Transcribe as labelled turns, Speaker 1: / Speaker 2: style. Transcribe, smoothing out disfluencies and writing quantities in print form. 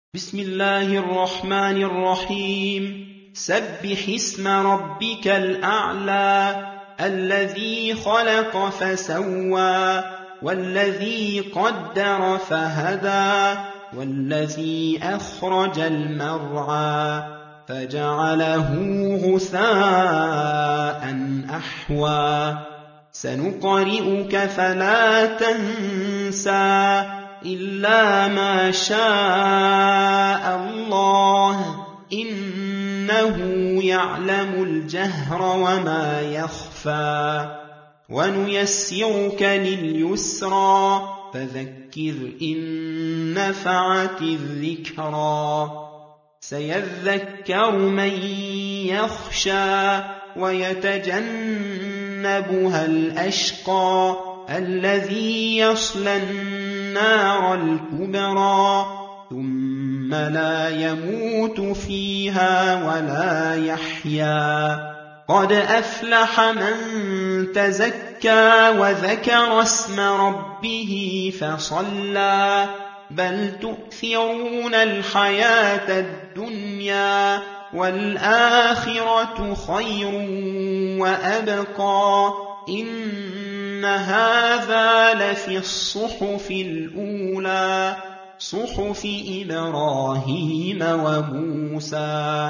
Speaker 1: بسم الله الرحمن الرحيم. سبح اسم ربك الأعلى الذي خلق فسوى والذي قدر فهدى والذي أخرج المرعى فجعله غثاء أحوى سنقرئك فلا تنسى إلا ما شاء الله إنه يعلم الجهر وما يخفى ونيسرك لليسرى فذكر إن نفعت الذكرى سيذكر من يخشى ويتجنبها الأشقى الذي يصلى النار الكبرى ثم لا يموت فيها ولا يحيا قد أفلح من تزكى وذكر اسم ربه فصلى بل تؤثرون الحياة الدنيا والآخرة خير وأبقى إن هذا لفي الصحف الأولى صحف إبراهيم وموسى.